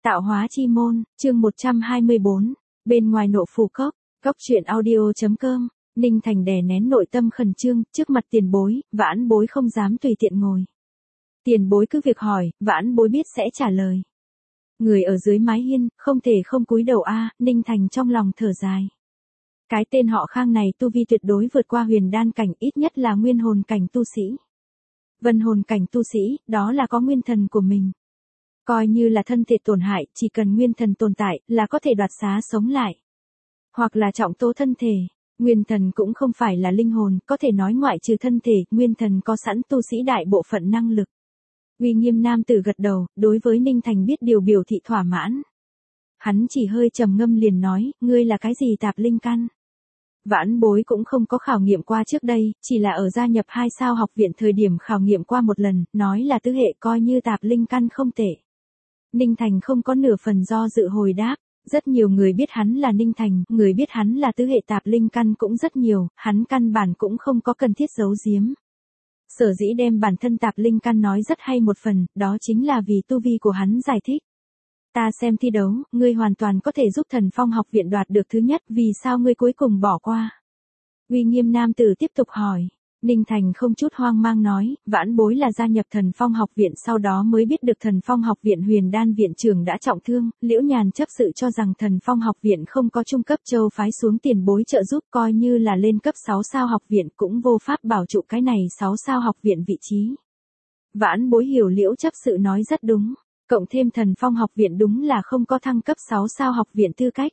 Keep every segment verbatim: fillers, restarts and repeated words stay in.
Tạo hóa chi môn, chương một trăm hai mươi bốn, bên ngoài nộ phù cốc, cốc truyện audio.com, Ninh Thành đè nén nội tâm khẩn trương, trước mặt tiền bối, vãn bối không dám tùy tiện ngồi. Tiền bối cứ việc hỏi, vãn bối biết sẽ trả lời. Người ở dưới mái hiên, không thể không cúi đầu a, Ninh Thành trong lòng thở dài. Cái tên họ Khang này tu vi tuyệt đối vượt qua huyền đan cảnh, ít nhất là nguyên hồn cảnh tu sĩ. Vân hồn cảnh tu sĩ, đó là có nguyên thần của mình. Coi như là thân thể tổn hại, chỉ cần nguyên thần tồn tại, là có thể đoạt xá sống lại. Hoặc là trọng tố thân thể. Nguyên thần cũng không phải là linh hồn, có thể nói ngoại trừ thân thể, nguyên thần có sẵn tu sĩ đại bộ phận năng lực. Uy Nghiêm nam tử gật đầu, đối với Ninh Thành biết điều biểu thị thỏa mãn. Hắn chỉ hơi trầm ngâm liền nói, ngươi là cái gì tạp linh căn? Vãn bối cũng không có khảo nghiệm qua trước đây, chỉ là ở gia nhập hai sao học viện thời điểm khảo nghiệm qua một lần, nói là tứ hệ coi như tạp linh căn không tệ. Ninh Thành không có nửa phần do dự hồi đáp, rất nhiều người biết hắn là Ninh Thành, người biết hắn là tứ hệ tạp linh căn cũng rất nhiều, hắn căn bản cũng không có cần thiết giấu giếm. Sở dĩ đem bản thân tạp linh căn nói rất hay một phần, đó chính là vì tu vi của hắn giải thích. Ta xem thi đấu, ngươi hoàn toàn có thể giúp Thần Phong học viện đoạt được thứ nhất, vì sao ngươi cuối cùng bỏ qua? Uy Nghiêm nam tử tiếp tục hỏi. Ninh Thành không chút hoang mang nói, vãn bối là gia nhập Thần Phong học viện sau đó mới biết được Thần Phong học viện huyền đan viện trưởng đã trọng thương, Liễu Nhàn chấp sự cho rằng Thần Phong học viện không có trung cấp châu phái xuống tiền bối trợ giúp, coi như là lên cấp sáu sao học viện cũng vô pháp bảo trụ cái này sáu sao học viện vị trí. Vãn bối hiểu Liễu chấp sự nói rất đúng, cộng thêm Thần Phong học viện đúng là không có thăng cấp sáu sao học viện tư cách.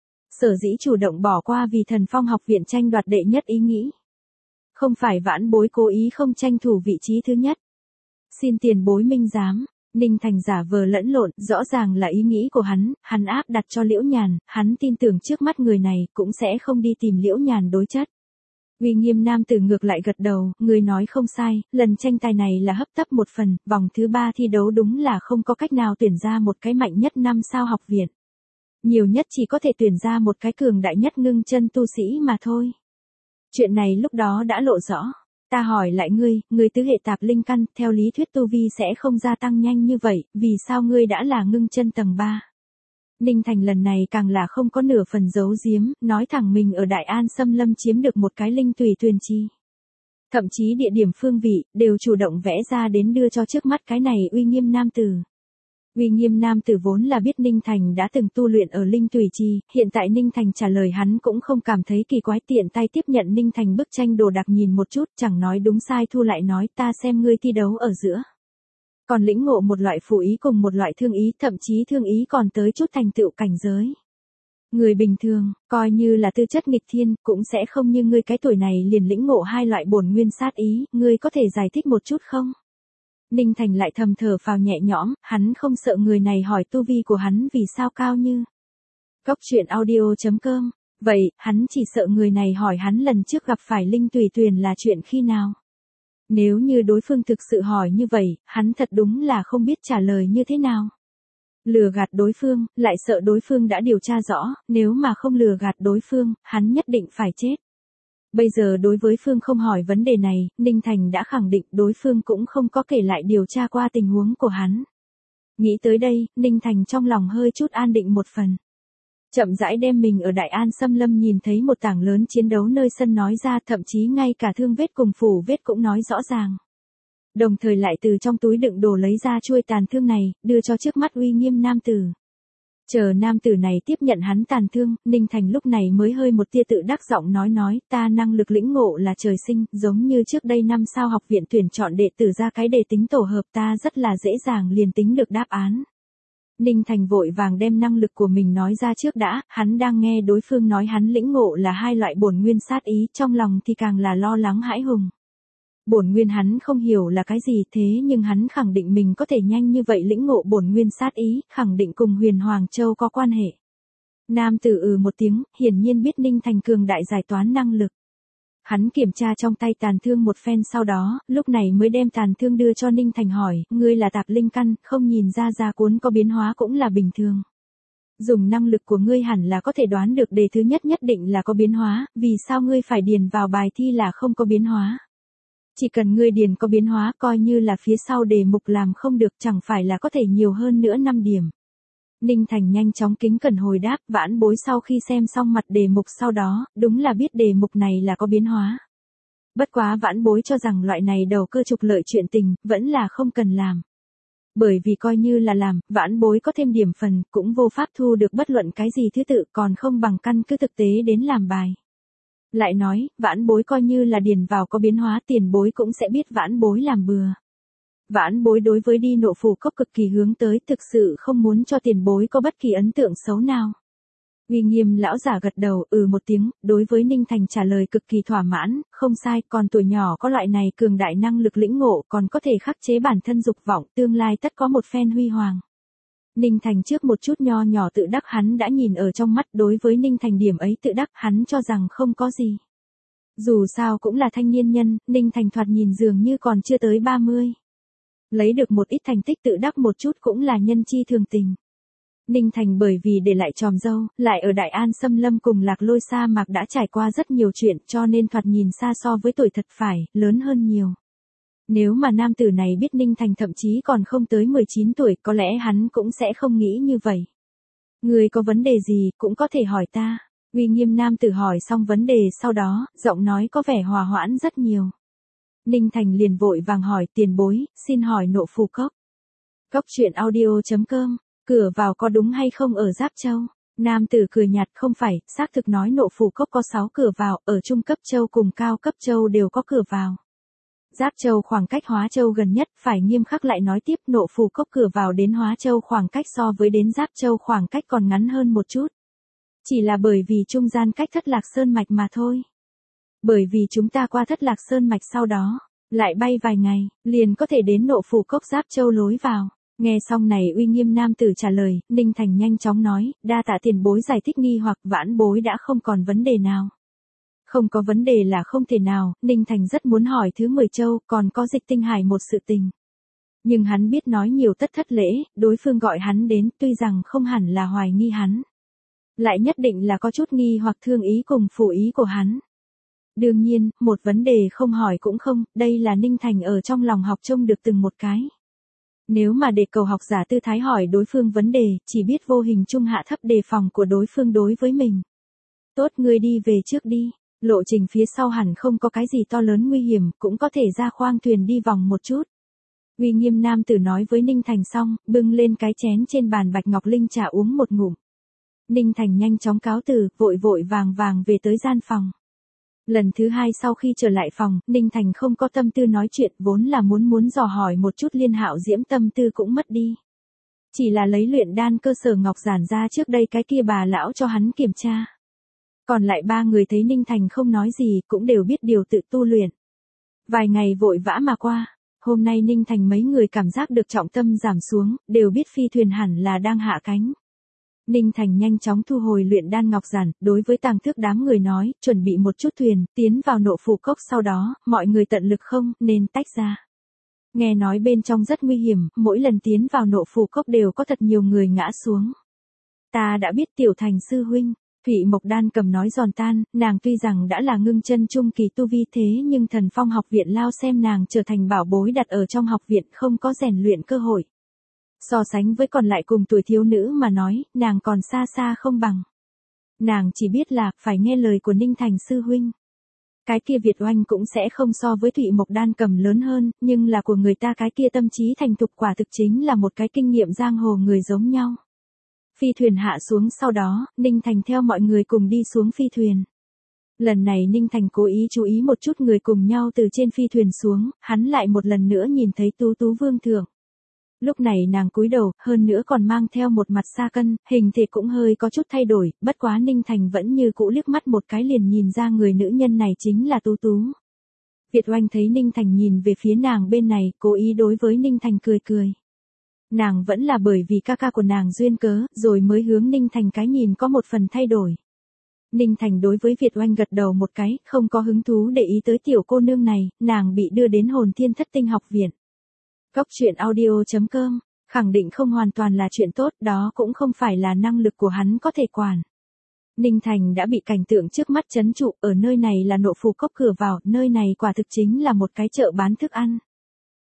Sở dĩ chủ động bỏ qua vì Thần Phong học viện tranh đoạt đệ nhất ý nghĩ. Không phải vãn bối cố ý không tranh thủ vị trí thứ nhất. Xin tiền bối minh giám, Ninh Thành giả vờ lẫn lộn, rõ ràng là ý nghĩ của hắn, hắn áp đặt cho Liễu Nhàn, hắn tin tưởng trước mắt người này cũng sẽ không đi tìm Liễu Nhàn đối chất. Uy Nghiêm nam tử ngược lại gật đầu, người nói không sai, lần tranh tài này là hấp tấp một phần, vòng thứ ba thi đấu đúng là không có cách nào tuyển ra một cái mạnh nhất năm sao học viện. Nhiều nhất chỉ có thể tuyển ra một cái cường đại nhất ngưng chân tu sĩ mà thôi. Chuyện này lúc đó đã lộ rõ. Ta hỏi lại ngươi, ngươi tứ hệ tạp linh căn, theo lý thuyết tu vi sẽ không gia tăng nhanh như vậy, vì sao ngươi đã là ngưng chân tầng ba? Ninh Thành lần này càng là không có nửa phần giấu giếm, nói thẳng mình ở Đại An Xâm Lâm chiếm được một cái linh tùy tuyền chi. Thậm chí địa điểm phương vị, đều chủ động vẽ ra đến đưa cho trước mắt cái này Uy Nghiêm nam tử. Uy Nghiêm nam tử vốn là biết Ninh Thành đã từng tu luyện ở linh tùy chi, hiện tại Ninh Thành trả lời hắn cũng không cảm thấy kỳ quái, tiện tay tiếp nhận Ninh Thành bức tranh đồ đạc nhìn một chút, chẳng nói đúng sai thu lại nói, ta xem ngươi thi đấu ở giữa. Còn lĩnh ngộ một loại phụ ý cùng một loại thương ý, thậm chí thương ý còn tới chút thành tựu cảnh giới. Người bình thường, coi như là tư chất nghịch thiên, cũng sẽ không như ngươi cái tuổi này liền lĩnh ngộ hai loại bổn nguyên sát ý, ngươi có thể giải thích một chút không? Ninh Thành lại thầm thở phào nhẹ nhõm, hắn không sợ người này hỏi tu vi của hắn vì sao cao như. Cốc truyện audio.com, vậy, hắn chỉ sợ người này hỏi hắn lần trước gặp phải linh tùy tuyền là chuyện khi nào. Nếu như đối phương thực sự hỏi như vậy, hắn thật đúng là không biết trả lời như thế nào. Lừa gạt đối phương, lại sợ đối phương đã điều tra rõ, nếu mà không lừa gạt đối phương, hắn nhất định phải chết. Bây giờ đối với Phương không hỏi vấn đề này, Ninh Thành đã khẳng định đối phương cũng không có kể lại điều tra qua tình huống của hắn. Nghĩ tới đây, Ninh Thành trong lòng hơi chút an định một phần. Chậm rãi đem mình ở Đại An Xâm Lâm nhìn thấy một tảng lớn chiến đấu nơi sân nói ra, thậm chí ngay cả thương vết cùng phủ vết cũng nói rõ ràng. Đồng thời lại từ trong túi đựng đồ lấy ra chuôi tàn thương này, đưa cho trước mắt Uy Nghiêm nam tử. Chờ nam tử này tiếp nhận hắn tàn thương, Ninh Thành lúc này mới hơi một tia tự đắc giọng nói nói, ta năng lực lĩnh ngộ là trời sinh, giống như trước đây năm sao học viện tuyển chọn đệ tử ra cái đề tính tổ hợp, ta rất là dễ dàng liền tính được đáp án. Ninh Thành vội vàng đem năng lực của mình nói ra trước đã, hắn đang nghe đối phương nói hắn lĩnh ngộ là hai loại bổn nguyên sát ý, trong lòng thì càng là lo lắng hãi hùng. Bổn nguyên hắn không hiểu là cái gì, thế nhưng hắn khẳng định mình có thể nhanh như vậy lĩnh ngộ bổn nguyên sát ý, khẳng định cùng Huyền Hoàng Châu có quan hệ. Nam tử ừ một tiếng, hiển nhiên biết Ninh Thành cường đại giải toán năng lực. Hắn kiểm tra trong tay tàn thương một phen sau đó, lúc này mới đem tàn thương đưa cho Ninh Thành hỏi, ngươi là tạp linh căn, không nhìn ra gia cuốn có biến hóa cũng là bình thường. Dùng năng lực của ngươi hẳn là có thể đoán được đề thứ nhất nhất định là có biến hóa, vì sao ngươi phải điền vào bài thi là không có biến hóa. Chỉ cần ngươi điền có biến hóa coi như là phía sau đề mục làm không được chẳng phải là có thể nhiều hơn nữa năm điểm. Ninh Thành nhanh chóng kính cẩn hồi đáp, vãn bối sau khi xem xong mặt đề mục sau đó, đúng là biết đề mục này là có biến hóa. Bất quá vãn bối cho rằng loại này đầu cơ trục lợi chuyện tình, vẫn là không cần làm. Bởi vì coi như là làm, vãn bối có thêm điểm phần, cũng vô pháp thu được bất luận cái gì thứ tự, còn không bằng căn cứ thực tế đến làm bài. Lại nói, vãn bối coi như là điền vào có biến hóa, tiền bối cũng sẽ biết vãn bối làm bừa. Vãn bối đối với đi nộ phù cốc cực kỳ hướng tới, thực sự không muốn cho tiền bối có bất kỳ ấn tượng xấu nào. Uy Nghiêm lão giả gật đầu, ừ một tiếng, đối với Ninh Thành trả lời cực kỳ thỏa mãn, không sai, còn tuổi nhỏ có loại này cường đại năng lực lĩnh ngộ, còn có thể khắc chế bản thân dục vọng, tương lai tất có một phen huy hoàng. Ninh Thành trước một chút nho nhỏ tự đắc hắn đã nhìn ở trong mắt, đối với Ninh Thành điểm ấy tự đắc hắn cho rằng không có gì. Dù sao cũng là thanh niên nhân, Ninh Thành thoạt nhìn dường như còn chưa tới ba mươi. Lấy được một ít thành tích tự đắc một chút cũng là nhân chi thường tình. Ninh Thành bởi vì để lại tròm dâu, lại ở Đại An Xâm Lâm cùng Lạc Lôi sa mạc đã trải qua rất nhiều chuyện cho nên thoạt nhìn xa so với tuổi thật phải, lớn hơn nhiều. Nếu mà nam tử này biết Ninh Thành thậm chí còn không tới mười chín tuổi, có lẽ hắn cũng sẽ không nghĩ như vậy. Người có vấn đề gì, cũng có thể hỏi ta. Uy Nghiêm nam tử hỏi xong vấn đề sau đó, giọng nói có vẻ hòa hoãn rất nhiều. Ninh Thành liền vội vàng hỏi, tiền bối, xin hỏi nộ phù cốc. Cốc truyện audio chấm com, cửa vào có đúng hay không ở Giáp Châu? Nam tử cười nhạt, không phải, xác thực nói nộ phù cốc có sáu cửa vào, ở trung cấp châu cùng cao cấp châu đều có cửa vào. Giáp Châu khoảng cách Hóa Châu gần nhất, phải nghiêm khắc lại nói tiếp, nộ phù cốc cửa vào đến Hóa Châu khoảng cách so với đến Giáp Châu khoảng cách còn ngắn hơn một chút. Chỉ là bởi vì trung gian cách Thất Lạc Sơn mạch mà thôi. Bởi vì chúng ta qua Thất Lạc Sơn mạch sau đó, lại bay vài ngày, liền có thể đến nộ phù cốc Giáp Châu lối vào. Nghe xong này Uy Nghiêm nam tử trả lời, Ninh Thành nhanh chóng nói, đa tạ tiền bối giải thích nghi hoặc vãn bối đã không còn vấn đề nào. Không có vấn đề là không thể nào, Ninh Thành rất muốn hỏi thứ mười châu, còn có Dịch Tinh Hải một sự tình. Nhưng hắn biết nói nhiều tất thất lễ, đối phương gọi hắn đến, tuy rằng không hẳn là hoài nghi hắn. Lại nhất định là có chút nghi hoặc thương ý cùng phụ ý của hắn. Đương nhiên, một vấn đề không hỏi cũng không, đây là Ninh Thành ở trong lòng học trông được từng một cái. Nếu mà để cầu học giả tư thái hỏi đối phương vấn đề, chỉ biết vô hình trung hạ thấp đề phòng của đối phương đối với mình. Tốt, ngươi đi về trước đi, lộ trình phía sau hẳn không có cái gì to lớn nguy hiểm, cũng có thể ra khoang thuyền đi vòng một chút. Uy Nghiêm nam tử nói với Ninh Thành xong, bưng lên cái chén trên bàn bạch ngọc linh trà uống một ngụm. Ninh Thành nhanh chóng cáo từ, vội vội vàng vàng về tới gian phòng. Lần thứ hai sau khi trở lại phòng, Ninh Thành không có tâm tư nói chuyện, vốn là muốn muốn dò hỏi một chút Liên Hạo Diễm, tâm tư cũng mất đi. Chỉ là lấy luyện đan cơ sở ngọc giản ra trước đây cái kia bà lão cho hắn kiểm tra. Còn lại ba người thấy Ninh Thành không nói gì, cũng đều biết điều tự tu luyện. Vài ngày vội vã mà qua, hôm nay Ninh Thành mấy người cảm giác được trọng tâm giảm xuống, đều biết phi thuyền hẳn là đang hạ cánh. Ninh Thành nhanh chóng thu hồi luyện đan ngọc giản, đối với Tàng Thước đám người nói, chuẩn bị một chút thuyền, tiến vào nộ phù cốc, sau đó, mọi người tận lực không, nên tách ra. Nghe nói bên trong rất nguy hiểm, mỗi lần tiến vào nộ phù cốc đều có thật nhiều người ngã xuống. Ta đã biết Tiểu Thành sư huynh, Thụy Mộc Đan cầm nói giòn tan, nàng tuy rằng đã là ngưng chân trung kỳ tu vi thế nhưng Thần Phong học viện lao xem nàng trở thành bảo bối đặt ở trong học viện, không có rèn luyện cơ hội. So sánh với còn lại cùng tuổi thiếu nữ mà nói, nàng còn xa xa không bằng. Nàng chỉ biết là, phải nghe lời của Ninh Thành sư huynh. Cái kia Việt Oanh cũng sẽ không so với Thụy Mộc Đan cầm lớn hơn, nhưng là của người ta cái kia tâm trí thành thục quả thực chính là một cái kinh nghiệm giang hồ người giống nhau. Phi thuyền hạ xuống sau đó, Ninh Thành theo mọi người cùng đi xuống phi thuyền. Lần này Ninh Thành cố ý chú ý một chút người cùng nhau từ trên phi thuyền xuống, hắn lại một lần nữa nhìn thấy Tú Tú Vương thượng. Lúc này nàng cúi đầu, hơn nữa còn mang theo một mặt sa cân, hình thể cũng hơi có chút thay đổi, bất quá Ninh Thành vẫn như cũ liếc mắt một cái liền nhìn ra người nữ nhân này chính là Tú Tú. Việt Oanh thấy Ninh Thành nhìn về phía nàng bên này, cố ý đối với Ninh Thành cười cười. Nàng vẫn là bởi vì ca ca của nàng duyên cớ, rồi mới hướng Ninh Thành cái nhìn có một phần thay đổi. Ninh Thành đối với Việt Oanh gật đầu một cái, không có hứng thú để ý tới tiểu cô nương này, nàng bị đưa đến Hồn Thiên Thất Tinh học viện. Cốc truyện audio chấm com, khẳng định không hoàn toàn là chuyện tốt, đó cũng không phải là năng lực của hắn có thể quản. Ninh Thành đã bị cảnh tượng trước mắt chấn trụ, ở nơi này là nộ phù cốc cửa vào, nơi này quả thực chính là một cái chợ bán thức ăn.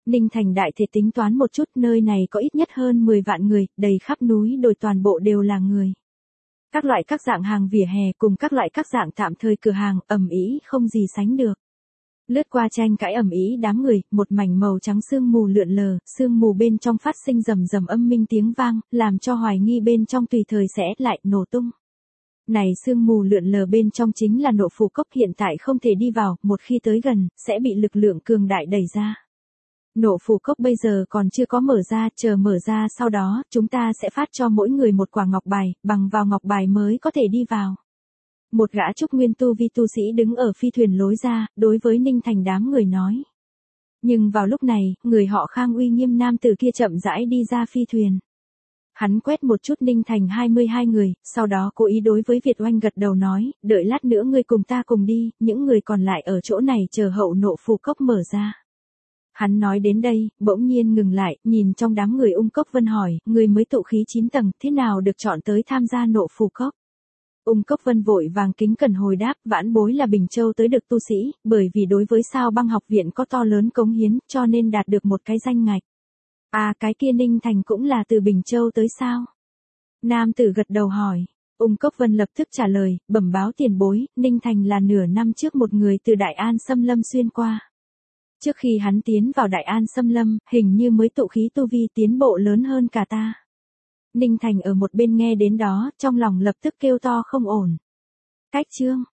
Ninh Thành đại thể tính toán một chút, nơi này có ít nhất hơn mười vạn người, đầy khắp núi đồi toàn bộ đều là người. Các loại các dạng hàng vỉa hè cùng các loại các dạng tạm thời cửa hàng, ầm ĩ không gì sánh được. Lướt qua tranh cãi ầm ĩ đám người, một mảnh màu trắng sương mù lượn lờ, sương mù bên trong phát sinh rầm rầm âm minh tiếng vang, làm cho hoài nghi bên trong tùy thời sẽ lại nổ tung. Này sương mù lượn lờ bên trong chính là Nộ Phù Cốc, hiện tại không thể đi vào, một khi tới gần, sẽ bị lực lượng cường đại đẩy ra. Nộ Phù Cốc bây giờ còn chưa có mở ra, chờ mở ra sau đó, chúng ta sẽ phát cho mỗi người một quả ngọc bài, bằng vào ngọc bài mới có thể đi vào. Một gã trúc nguyên tu vi tu sĩ đứng ở phi thuyền lối ra, đối với Ninh Thành đám người nói. Nhưng vào lúc này, người họ Khang uy nghiêm nam tử kia chậm rãi đi ra phi thuyền. Hắn quét một chút Ninh Thành hai mươi hai người, sau đó cố ý đối với Việt Oanh gật đầu nói, đợi lát nữa ngươi cùng ta cùng đi, những người còn lại ở chỗ này chờ hậu Nộ Phù Cốc mở ra. Hắn nói đến đây, bỗng nhiên ngừng lại, nhìn trong đám người Ung Cốc Vân hỏi, người mới tụ khí chín tầng, thế nào được chọn tới tham gia Nộ Phù Cốc? Ung Cốc Vân vội vàng kính cẩn hồi đáp, vãn bối là Bình Châu tới được tu sĩ, bởi vì đối với Sao Băng học viện có to lớn cống hiến, cho nên đạt được một cái danh ngạch. À, cái kia Ninh Thành cũng là từ Bình Châu tới sao? Nam tử gật đầu hỏi. Ung Cốc Vân lập tức trả lời, bẩm báo tiền bối, Ninh Thành là nửa năm trước một người từ Đại An Xâm Lâm xuyên qua. Trước khi hắn tiến vào Đại An Xâm Lâm, hình như mới tụ khí tu vi tiến bộ lớn hơn cả ta. Ninh Thành ở một bên nghe đến đó, trong lòng lập tức kêu to không ổn. Cách chương